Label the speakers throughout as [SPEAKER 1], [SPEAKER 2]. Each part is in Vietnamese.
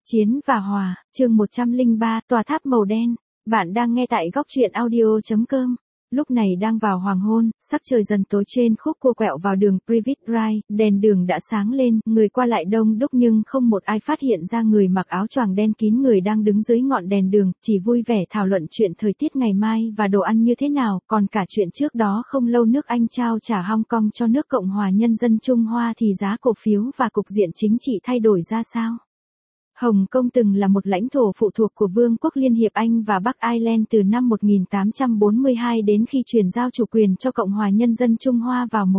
[SPEAKER 1] Chiến và Hòa, chương 103, tòa tháp màu đen. Bạn đang nghe tại góc truyện audio.com. Lúc này đang vào hoàng hôn, sắc trời dần tối trên khúc cua quẹo vào đường Privet Drive, đèn đường đã sáng lên, người qua lại đông đúc nhưng không một ai phát hiện ra người mặc áo choàng đen kín người đang đứng dưới ngọn đèn đường, chỉ vui vẻ thảo luận chuyện thời tiết ngày mai và đồ ăn như thế nào, còn cả chuyện trước đó không lâu nước Anh trao trả Hong Kong cho nước Cộng hòa Nhân dân Trung Hoa thì giá cổ phiếu và cục diện chính trị thay đổi ra sao. Hồng Kông từng là một lãnh thổ phụ thuộc của Vương quốc Liên hiệp Anh và Bắc Ireland từ năm 1842 đến khi chuyển giao chủ quyền cho Cộng hòa Nhân dân Trung Hoa vào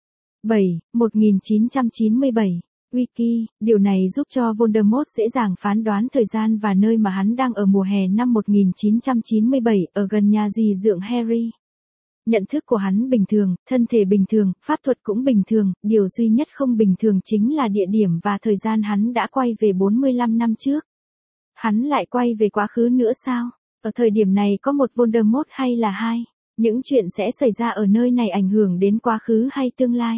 [SPEAKER 1] 1997. Wiki, điều này giúp cho Voldemort dễ dàng phán đoán thời gian và nơi mà hắn đang ở mùa hè năm 1997 ở gần nhà dì dượng Harry. Nhận thức của hắn bình thường, thân thể bình thường, pháp thuật cũng bình thường, điều duy nhất không bình thường chính là địa điểm và thời gian hắn đã quay về 45 năm trước. Hắn lại quay về quá khứ nữa sao? Ở thời điểm này có một Voldemort hay là hai? Những chuyện sẽ xảy ra ở nơi này ảnh hưởng đến quá khứ hay tương lai?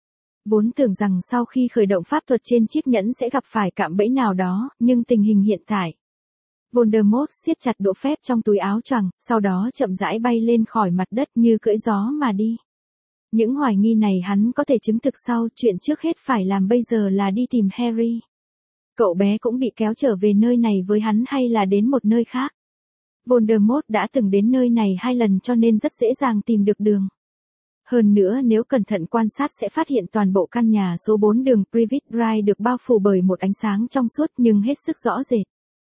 [SPEAKER 1] Vốn tưởng rằng sau khi khởi động pháp thuật trên chiếc nhẫn sẽ gặp phải cạm bẫy nào đó, nhưng tình hình hiện tại. Voldemort siết chặt đũa phép trong túi áo choàng, sau đó chậm rãi bay lên khỏi mặt đất như cưỡi gió mà đi. Những hoài nghi này hắn có thể chứng thực sau, chuyện trước hết phải làm bây giờ là đi tìm Harry. Cậu bé cũng bị kéo trở về nơi này với hắn hay là đến một nơi khác? Voldemort đã từng đến nơi này 2 lần cho nên rất dễ dàng tìm được đường. Hơn nữa nếu cẩn thận quan sát sẽ phát hiện toàn bộ căn nhà số 4 đường Privet Drive được bao phủ bởi một ánh sáng trong suốt nhưng hết sức rõ rệt.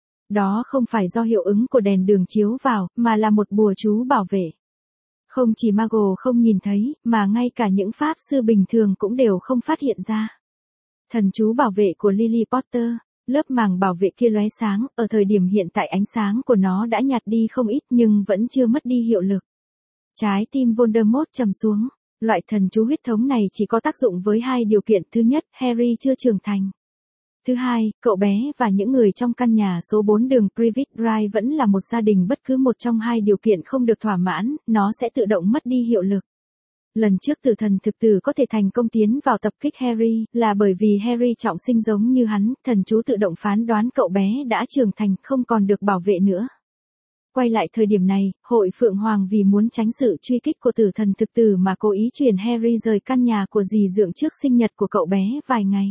[SPEAKER 1] Đó không phải do hiệu ứng của đèn đường chiếu vào, mà là một bùa chú bảo vệ. Không chỉ Muggle không nhìn thấy, mà ngay cả những pháp sư bình thường cũng đều không phát hiện ra. Thần chú bảo vệ của Lily Potter, lớp màng bảo vệ kia lóe sáng, ở thời điểm hiện tại ánh sáng của nó đã nhạt đi không ít nhưng vẫn chưa mất đi hiệu lực. Trái tim Voldemort trầm xuống, loại thần chú huyết thống này chỉ có tác dụng với 2 điều kiện, thứ nhất, Harry chưa trưởng thành. Thứ hai, cậu bé và những người trong căn nhà số 4 đường Privet Drive vẫn là một gia đình, bất cứ một trong 2 điều kiện không được thỏa mãn, nó sẽ tự động mất đi hiệu lực. Lần trước tử thần thực tử có thể thành công tiến vào tập kích Harry, là bởi vì Harry trọng sinh giống như hắn, thần chú tự động phán đoán cậu bé đã trưởng thành, không còn được bảo vệ nữa. Quay lại thời điểm này, Hội Phượng Hoàng vì muốn tránh sự truy kích của tử thần thực tử mà cố ý chuyển Harry rời căn nhà của dì dượng trước sinh nhật của cậu bé vài ngày.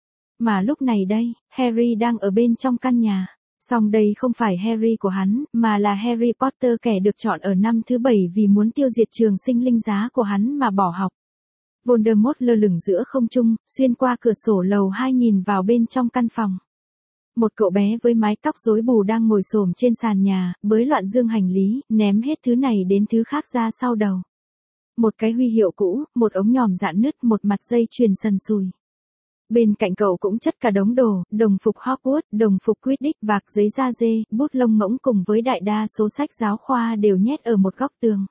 [SPEAKER 1] Mà lúc này đây, Harry đang ở bên trong căn nhà. Song đây không phải Harry của hắn, mà là Harry Potter, kẻ được chọn ở năm thứ 7 vì muốn tiêu diệt trường sinh linh giá của hắn mà bỏ học. Voldemort lơ lửng giữa không trung, xuyên qua cửa sổ lầu 2 nhìn vào bên trong căn phòng. Một cậu bé với mái tóc rối bù đang ngồi xổm trên sàn nhà, bới loạn dương hành lý, ném hết thứ này đến thứ khác ra sau đầu. Một cái huy hiệu cũ, một ống nhòm rạn nứt, một mặt dây chuyền sần sùi. Bên cạnh cậu cũng chất cả đống đồ, đồng phục Hogwarts, đồng phục Quidditch, bạc, giấy da dê, bút lông ngỗng cùng với đại đa số sách giáo khoa đều nhét ở một góc tường.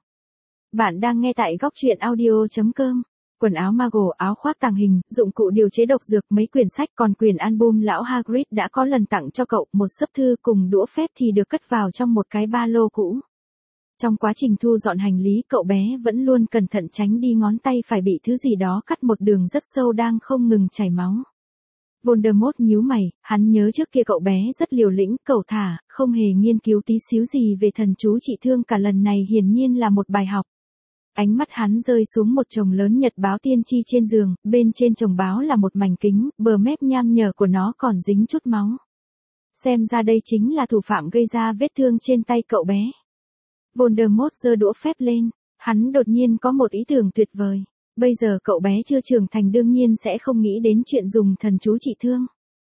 [SPEAKER 1] Bạn đang nghe tại góc truyện audio.com. Quần áo Muggle, áo khoác tàng hình, dụng cụ điều chế độc dược, mấy quyển sách, còn quyển album lão Hagrid đã có lần tặng cho cậu, một xấp thư cùng đũa phép thì được cất vào trong một cái ba lô cũ. Trong quá trình thu dọn hành lý, cậu bé vẫn luôn cẩn thận tránh đi ngón tay phải bị thứ gì đó cắt một đường rất sâu đang không ngừng chảy máu. Voldemort nhíu mày, hắn nhớ trước kia cậu bé rất liều lĩnh, cẩu thả, không hề nghiên cứu tí xíu gì về thần chú trị thương cả, lần này hiển nhiên là một bài học. Ánh mắt hắn rơi xuống một chồng lớn nhật báo tiên tri trên giường, bên trên chồng báo là một mảnh kính, bờ mép nham nhở của nó còn dính chút máu. Xem ra đây chính là thủ phạm gây ra vết thương trên tay cậu bé. Voldemort giơ đũa phép lên, hắn đột nhiên có một ý tưởng tuyệt vời. Bây giờ cậu bé chưa trưởng thành đương nhiên sẽ không nghĩ đến chuyện dùng thần chú trị thương.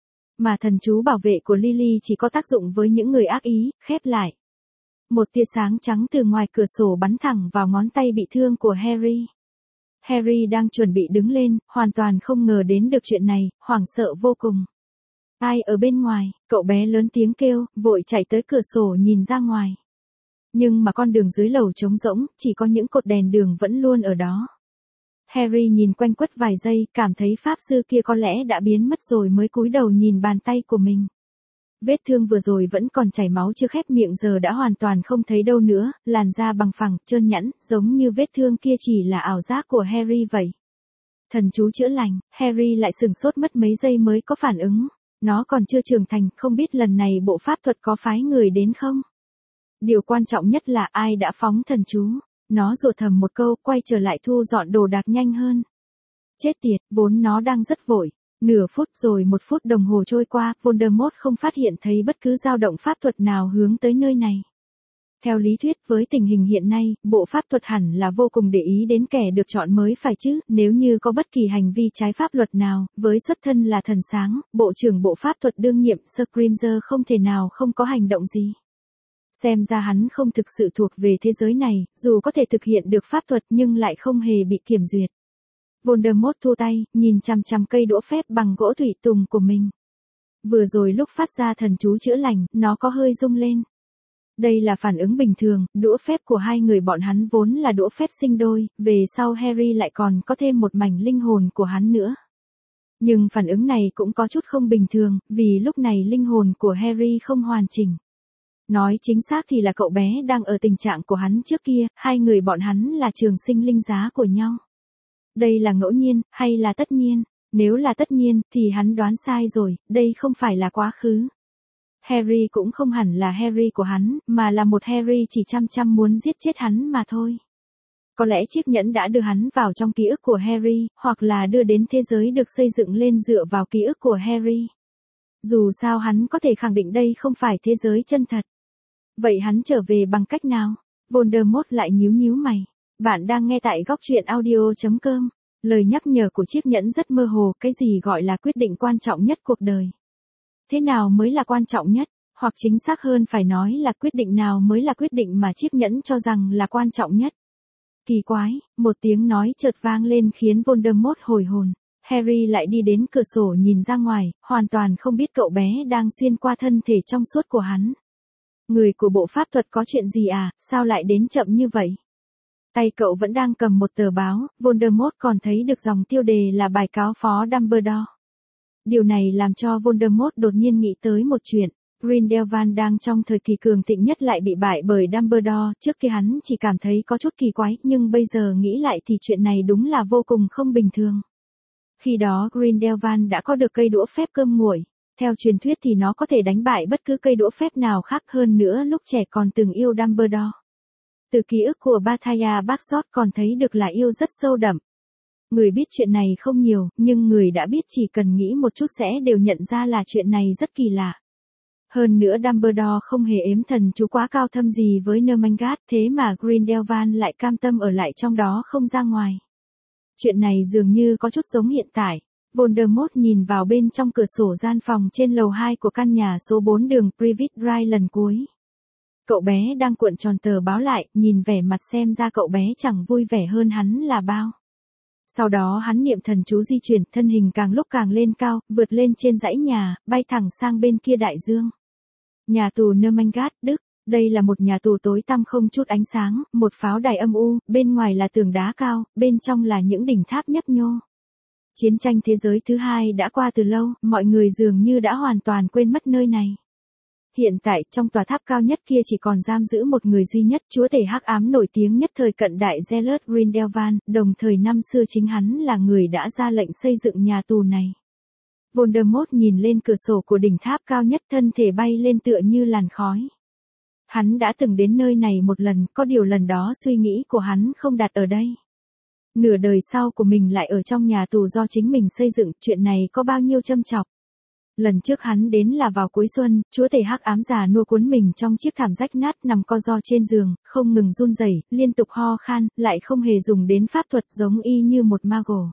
[SPEAKER 1] Mà thần chú bảo vệ của Lily chỉ có tác dụng với những người ác ý, khép lại. Một tia sáng trắng từ ngoài cửa sổ bắn thẳng vào ngón tay bị thương của Harry. Harry đang chuẩn bị đứng lên, hoàn toàn không ngờ đến được chuyện này, hoảng sợ vô cùng. Ai ở bên ngoài, cậu bé lớn tiếng kêu, vội chạy tới cửa sổ nhìn ra ngoài. Nhưng mà con đường dưới lầu trống rỗng, chỉ có những cột đèn đường vẫn luôn ở đó. Harry nhìn quanh quất vài giây, cảm thấy pháp sư kia có lẽ đã biến mất rồi mới cúi đầu nhìn bàn tay của mình. Vết thương vừa rồi vẫn còn chảy máu chưa khép miệng giờ đã hoàn toàn không thấy đâu nữa, làn da bằng phẳng, trơn nhẵn, giống như vết thương kia chỉ là ảo giác của Harry vậy. Thần chú chữa lành, Harry lại sửng sốt mất mấy giây mới có phản ứng. Nó còn chưa trưởng thành, không biết lần này bộ pháp thuật có phái người đến không? Điều quan trọng nhất là ai đã phóng thần chú. Nó rủa thầm một câu, quay trở lại thu dọn đồ đạc nhanh hơn. Chết tiệt, vốn nó đang rất vội. Nửa phút rồi 1 phút đồng hồ trôi qua, Voldemort không phát hiện thấy bất cứ dao động pháp thuật nào hướng tới nơi này. Theo lý thuyết với tình hình hiện nay, bộ pháp thuật hẳn là vô cùng để ý đến kẻ được chọn mới phải chứ, nếu như có bất kỳ hành vi trái pháp luật nào, với xuất thân là thần sáng, bộ trưởng bộ pháp thuật đương nhiệm Scrimger không thể nào không có hành động gì. Xem ra hắn không thực sự thuộc về thế giới này, dù có thể thực hiện được pháp thuật nhưng lại không hề bị kiểm duyệt. Voldemort thu tay, nhìn chằm chằm cây đũa phép bằng gỗ thủy tùng của mình. Vừa rồi lúc phát ra thần chú chữa lành, nó có hơi rung lên. Đây là phản ứng bình thường, đũa phép của hai người bọn hắn vốn là đũa phép sinh đôi, về sau Harry lại còn có thêm một mảnh linh hồn của hắn nữa. Nhưng phản ứng này cũng có chút không bình thường, vì lúc này linh hồn của Harry không hoàn chỉnh. Nói chính xác thì là cậu bé đang ở tình trạng của hắn trước kia, hai người bọn hắn là trường sinh linh giá của nhau. Đây là ngẫu nhiên, hay là tất nhiên? Nếu là tất nhiên, thì hắn đoán sai rồi, đây không phải là quá khứ. Harry cũng không hẳn là Harry của hắn, mà là một Harry chỉ chăm muốn giết chết hắn mà thôi. Có lẽ chiếc nhẫn đã đưa hắn vào trong ký ức của Harry, hoặc là đưa đến thế giới được xây dựng lên dựa vào ký ức của Harry. Dù sao hắn có thể khẳng định đây không phải thế giới chân thật. Vậy hắn trở về bằng cách nào? Voldemort lại nhíu mày. Bạn đang nghe tại góc truyện audio.com. Lời nhắc nhở của chiếc nhẫn rất mơ hồ, cái gì gọi là quyết định quan trọng nhất cuộc đời. Thế nào mới là quan trọng nhất, hoặc chính xác hơn phải nói là quyết định nào mới là quyết định mà chiếc nhẫn cho rằng là quan trọng nhất. Kỳ quái, một tiếng nói chợt vang lên khiến Voldemort hồi hồn. Harry lại đi đến cửa sổ nhìn ra ngoài, hoàn toàn không biết cậu bé đang xuyên qua thân thể trong suốt của hắn. Người của bộ pháp thuật có chuyện gì à, sao lại đến chậm như vậy? Tay cậu vẫn đang cầm một tờ báo, Voldemort còn thấy được dòng tiêu đề là bài cáo phó Dumbledore. Điều này làm cho Voldemort đột nhiên nghĩ tới một chuyện. Grindelwald đang trong thời kỳ cường thịnh nhất lại bị bại bởi Dumbledore, trước kia hắn chỉ cảm thấy có chút kỳ quái, nhưng bây giờ nghĩ lại thì chuyện này đúng là vô cùng không bình thường. Khi đó Grindelwald đã có được cây đũa phép cơm nguội. Theo truyền thuyết thì nó có thể đánh bại bất cứ cây đũa phép nào khác, hơn nữa lúc trẻ còn từng yêu Dumbledore. Từ ký ức của Bathaya Bagshot còn thấy được là yêu rất sâu đậm. Người biết chuyện này không nhiều, nhưng người đã biết chỉ cần nghĩ một chút sẽ đều nhận ra là chuyện này rất kỳ lạ. Hơn nữa Dumbledore không hề ếm thần chú quá cao thâm gì với Nermangat, thế mà Grindelwald lại cam tâm ở lại trong đó không ra ngoài. Chuyện này dường như có chút giống hiện tại. Voldemort nhìn vào bên trong cửa sổ gian phòng trên lầu 2 của căn nhà số 4 đường Privet Drive lần cuối. Cậu bé đang cuộn tròn tờ báo lại, nhìn vẻ mặt xem ra cậu bé chẳng vui vẻ hơn hắn là bao. Sau đó hắn niệm thần chú di chuyển, thân hình càng lúc càng lên cao, vượt lên trên dãy nhà, bay thẳng sang bên kia đại dương. Nhà tù Nermangat, Đức. Đây là một nhà tù tối tăm không chút ánh sáng, một pháo đài âm u, bên ngoài là tường đá cao, bên trong là những đỉnh tháp nhấp nhô. Chiến tranh thế giới thứ hai đã qua từ lâu, mọi người dường như đã hoàn toàn quên mất nơi này. Hiện tại, trong tòa tháp cao nhất kia chỉ còn giam giữ một người duy nhất, chúa tể hắc ám nổi tiếng nhất thời cận đại Gellert Grindelwald, đồng thời năm xưa chính hắn là người đã ra lệnh xây dựng nhà tù này. Voldemort nhìn lên cửa sổ của đỉnh tháp cao nhất, thân thể bay lên tựa như làn khói. Hắn đã từng đến nơi này một lần, có điều lần đó suy nghĩ của hắn không đặt ở đây. Nửa đời sau của mình lại ở trong nhà tù do chính mình xây dựng, chuyện này có bao nhiêu châm chọc. Lần trước hắn đến là vào cuối xuân, chúa tể hắc ám già nua cuốn mình trong chiếc thảm rách nát nằm co ro trên giường, không ngừng run rẩy, liên tục ho khan, lại không hề dùng đến pháp thuật, giống y như một mago.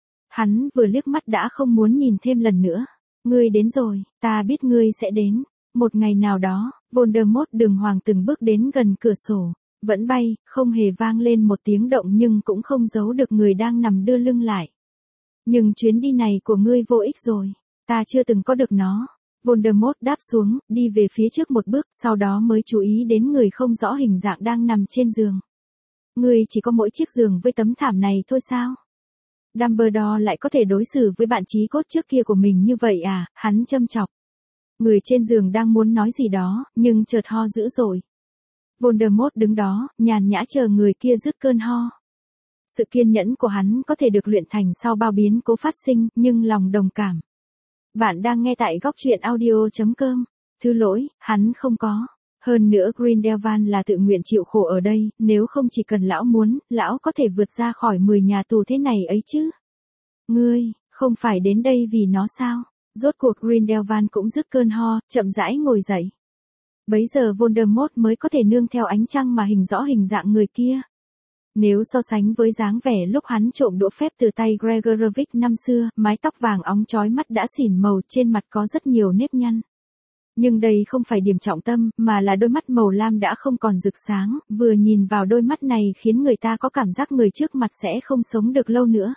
[SPEAKER 1] Hắn vừa liếc mắt đã không muốn nhìn thêm lần nữa. Ngươi đến rồi, ta biết ngươi sẽ đến. Một ngày nào đó, Voldemort đường hoàng từng bước đến gần cửa sổ, vẫn bay, không hề vang lên một tiếng động nhưng cũng không giấu được người đang nằm đưa lưng lại. Nhưng chuyến đi này của ngươi vô ích rồi. Ta chưa từng có được nó. Voldemort đáp xuống, đi về phía trước một bước, sau đó mới chú ý đến người không rõ hình dạng đang nằm trên giường. Ngươi chỉ có mỗi chiếc giường với tấm thảm này thôi sao? Dumbledore lại có thể đối xử với bạn chí cốt trước kia của mình như vậy à? Hắn châm chọc. Người trên giường đang muốn nói gì đó, nhưng chợt ho dữ dội. Voldemort đứng đó, nhàn nhã chờ người kia dứt cơn ho. Sự kiên nhẫn của hắn có thể được luyện thành sau bao biến cố phát sinh, nhưng lòng đồng cảm. Bạn đang nghe tại góc truyện audio.com. Thứ lỗi, hắn không có. Hơn nữa Grindelwald là tự nguyện chịu khổ ở đây, nếu không chỉ cần lão muốn, lão có thể vượt ra khỏi 10 nhà tù thế này ấy chứ. Ngươi, không phải đến đây vì nó sao? Rốt cuộc Grindelwald cũng dứt cơn ho, chậm rãi ngồi dậy. Bấy giờ Voldemort mới có thể nương theo ánh trăng mà hình rõ hình dạng người kia. Nếu so sánh với dáng vẻ lúc hắn trộm đũa phép từ tay Gregorovic năm xưa, mái tóc vàng óng chói mắt đã xỉn màu, trên mặt có rất nhiều nếp nhăn. Nhưng đây không phải điểm trọng tâm, mà là đôi mắt màu lam đã không còn rực sáng, vừa nhìn vào đôi mắt này khiến người ta có cảm giác người trước mặt sẽ không sống được lâu nữa.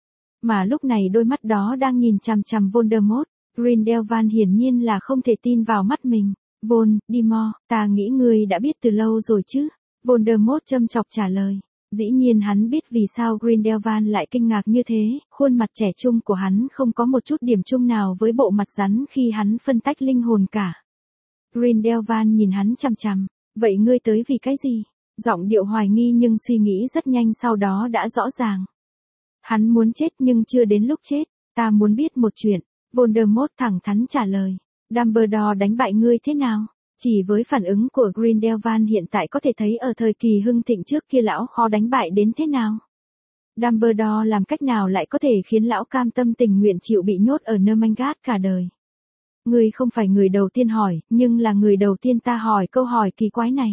[SPEAKER 1] Mà lúc này đôi mắt đó đang nhìn chằm chằm Voldemort, Grindelwald hiển nhiên là không thể tin vào mắt mình. Voldemort, ta nghĩ ngươi đã biết từ lâu rồi chứ? Voldemort châm chọc trả lời. Dĩ nhiên hắn biết vì sao Grindelwald lại kinh ngạc như thế, khuôn mặt trẻ trung của hắn không có một chút điểm chung nào với bộ mặt rắn khi hắn phân tách linh hồn cả. Grindelwald nhìn hắn chằm chằm, vậy ngươi tới vì cái gì? Giọng điệu hoài nghi nhưng suy nghĩ rất nhanh sau đó đã rõ ràng. Hắn muốn chết nhưng chưa đến lúc chết, ta muốn biết một chuyện, Voldemort thẳng thắn trả lời. Dumbledore đánh bại ngươi thế nào? Chỉ với phản ứng của Grindelwald hiện tại có thể thấy ở thời kỳ hưng thịnh trước kia lão khó đánh bại đến thế nào. Dumbledore làm cách nào lại có thể khiến lão cam tâm tình nguyện chịu bị nhốt ở Nermangat cả đời. Ngươi không phải người đầu tiên hỏi, nhưng là người đầu tiên ta hỏi câu hỏi kỳ quái này.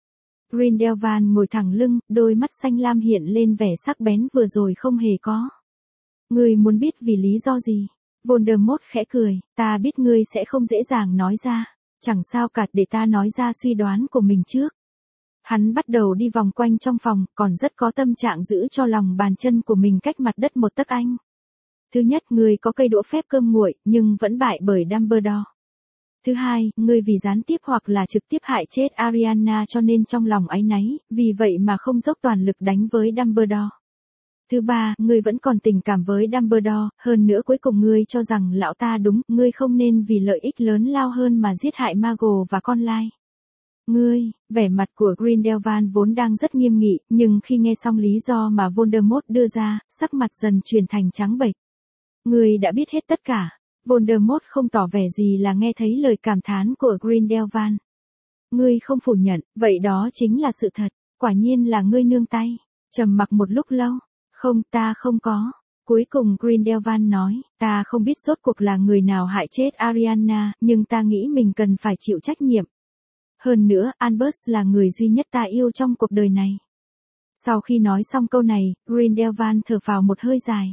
[SPEAKER 1] Grindelwald ngồi thẳng lưng, đôi mắt xanh lam hiện lên vẻ sắc bén vừa rồi không hề có. Ngươi muốn biết vì lý do gì? Voldemort khẽ cười, ta biết ngươi sẽ không dễ dàng nói ra. Chẳng sao cả, để ta nói ra suy đoán của mình trước. Hắn bắt đầu đi vòng quanh trong phòng, còn rất có tâm trạng giữ cho lòng bàn chân của mình cách mặt đất một tấc anh. Thứ nhất, ngươi có cây đũa phép cơm nguội, nhưng vẫn bại bởi Dumbledore. Thứ hai, ngươi vì gián tiếp hoặc là trực tiếp hại chết Ariana cho nên trong lòng áy náy, vì vậy mà không dốc toàn lực đánh với Dumbledore. Thứ ba, ngươi vẫn còn tình cảm với Dumbledore, hơn nữa cuối cùng ngươi cho rằng lão ta đúng, ngươi không nên vì lợi ích lớn lao hơn mà giết hại Mago và con lai. Ngươi, vẻ mặt của Grindelwald vốn đang rất nghiêm nghị, nhưng khi nghe xong lý do mà Voldemort đưa ra, sắc mặt dần chuyển thành trắng bệch. Ngươi đã biết hết tất cả. Voldemort không tỏ vẻ gì là nghe thấy lời cảm thán của Grindelwald. Ngươi không phủ nhận, vậy đó chính là sự thật, quả nhiên là ngươi nương tay. Trầm mặc một lúc lâu. Không, ta không có. Cuối cùng Grindelwald nói, ta không biết rốt cuộc là người nào hại chết Ariana, nhưng ta nghĩ mình cần phải chịu trách nhiệm. Hơn nữa, Albus là người duy nhất ta yêu trong cuộc đời này. Sau khi nói xong câu này, Grindelwald thở phào một hơi dài.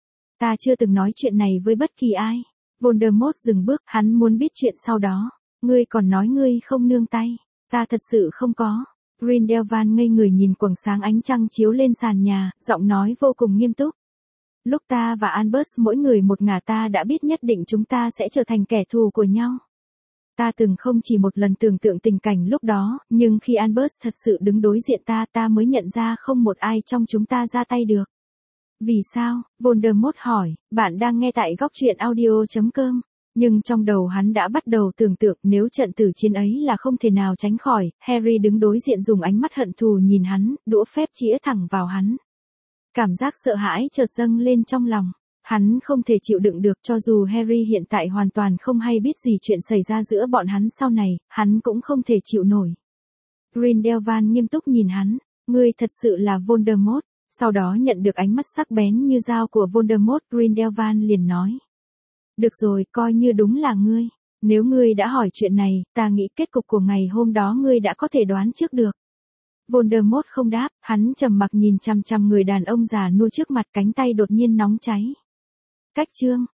[SPEAKER 1] Ta chưa từng nói chuyện này với bất kỳ ai. Voldemort dừng bước, hắn muốn biết chuyện sau đó. Ngươi còn nói ngươi không nương tay. Ta thật sự không có. Grindelwald ngây người nhìn quầng sáng ánh trăng chiếu lên sàn nhà, giọng nói vô cùng nghiêm túc. Lúc ta và Albus mỗi người một ngả ta đã biết nhất định chúng ta sẽ trở thành kẻ thù của nhau. Ta từng không chỉ một lần tưởng tượng tình cảnh lúc đó, nhưng khi Albus thật sự đứng đối diện ta mới nhận ra không một ai trong chúng ta ra tay được. Vì sao? Voldemort hỏi, bạn đang nghe tại góc truyện audio.com. Nhưng trong đầu hắn đã bắt đầu tưởng tượng nếu trận tử chiến ấy là không thể nào tránh khỏi, Harry đứng đối diện dùng ánh mắt hận thù nhìn hắn, đũa phép chĩa thẳng vào hắn. Cảm giác sợ hãi chợt dâng lên trong lòng. Hắn không thể chịu đựng được cho dù Harry hiện tại hoàn toàn không hay biết gì chuyện xảy ra giữa bọn hắn sau này, hắn cũng không thể chịu nổi. Grindelwald nghiêm túc nhìn hắn, ngươi thật sự là Voldemort. Sau đó nhận được ánh mắt sắc bén như dao của Voldemort, Grindelwald liền nói. Được rồi, coi như đúng là ngươi. Nếu ngươi đã hỏi chuyện này, ta nghĩ kết cục của ngày hôm đó ngươi đã có thể đoán trước được. Voldemort không đáp, hắn trầm mặc nhìn chằm chằm người đàn ông già nua trước mặt, cánh tay đột nhiên nóng cháy. Cách chương